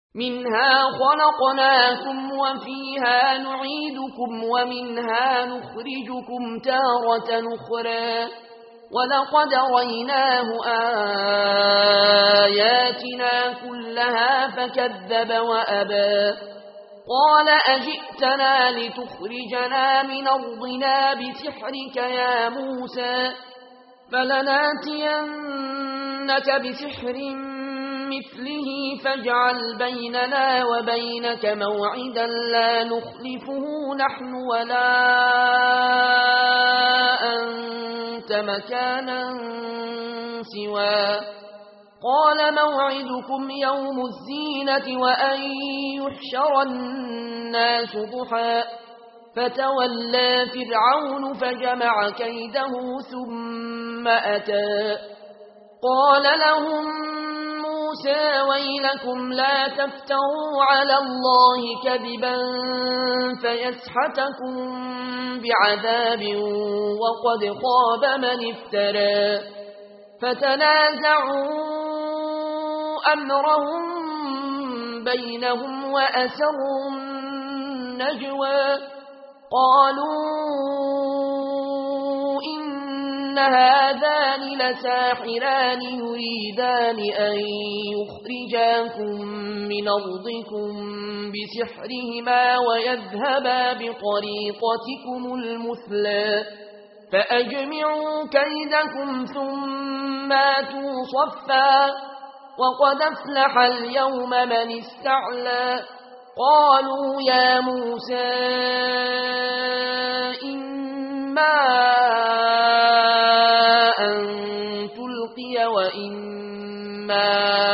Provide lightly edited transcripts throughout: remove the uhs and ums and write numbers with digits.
منها خلقناكم وفيها نعيدكم ومنها نخرجكم تارة أخرى ولقد ريناه آياتنا كلها فكذب وأبى قال أجئتنا لتخرجنا من أرضنا بسحرك يا موسى فلناتينك بسحر مثله فاجعل بيننا وبينك موعدا لا نخلفه نحن ولا أنت مكانا سواه قال موعدكم يوم الزينة وأن يحشر الناس ضحى فتولى فرعون فجمع كيده ثم أتى قال لهم موسى ويلكم لا تفتروا على الله كذبا فيسحتكم بعذاب وقد خاب من افترى فتنازعوا أمرهم بينهم وأسروا النجوى قالوا إن هذان لساحران يريدان أن يخرجاكم من أرضكم بسحرهما ويذهبا بطريقتكم المثلى فأجمعوا كيدكم ثم آتوا صفا وقد أفلح اليوم من استعلى قالوا يا موسى إما أن تلقي وإما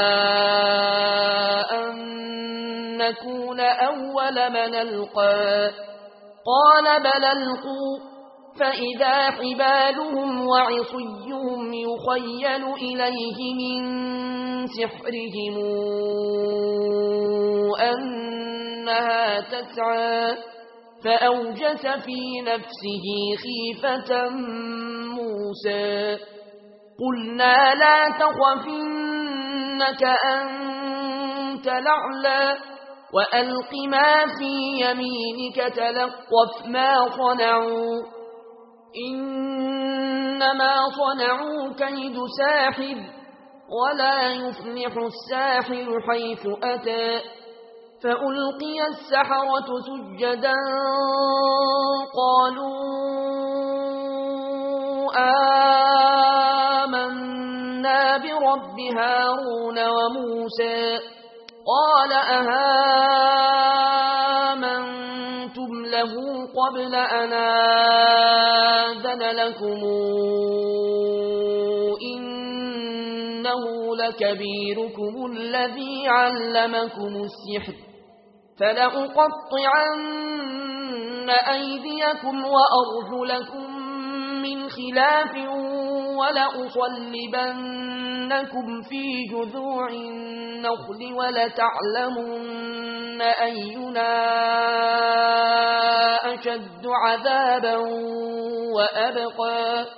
أن نكون أول من ألقى قال بل ألقوا فإذا حبالهم وعصيهم يخيل إليه من سحرهم أنها تسعى فأوجس في نفسه خيفة موسى قلنا لا تخف إنك أنت الأعلى وألق ما في يمينك تلقف ما صنعوا إنما صنعوا كيد ساحر ولا يفلح الساحر حيث أتى فألقي السحرة سجدا قالوا آمنا برب هارون وموسى قال أهامنتم له قبل أن آذن لكم إنه لكبيركم الذي علمكم السحر فلأقطعن أيديكم وأرجلكم من خلاف ولأصلبنكم في جذوع النخل ولتعلمن أينا أشد عذابا وأبقى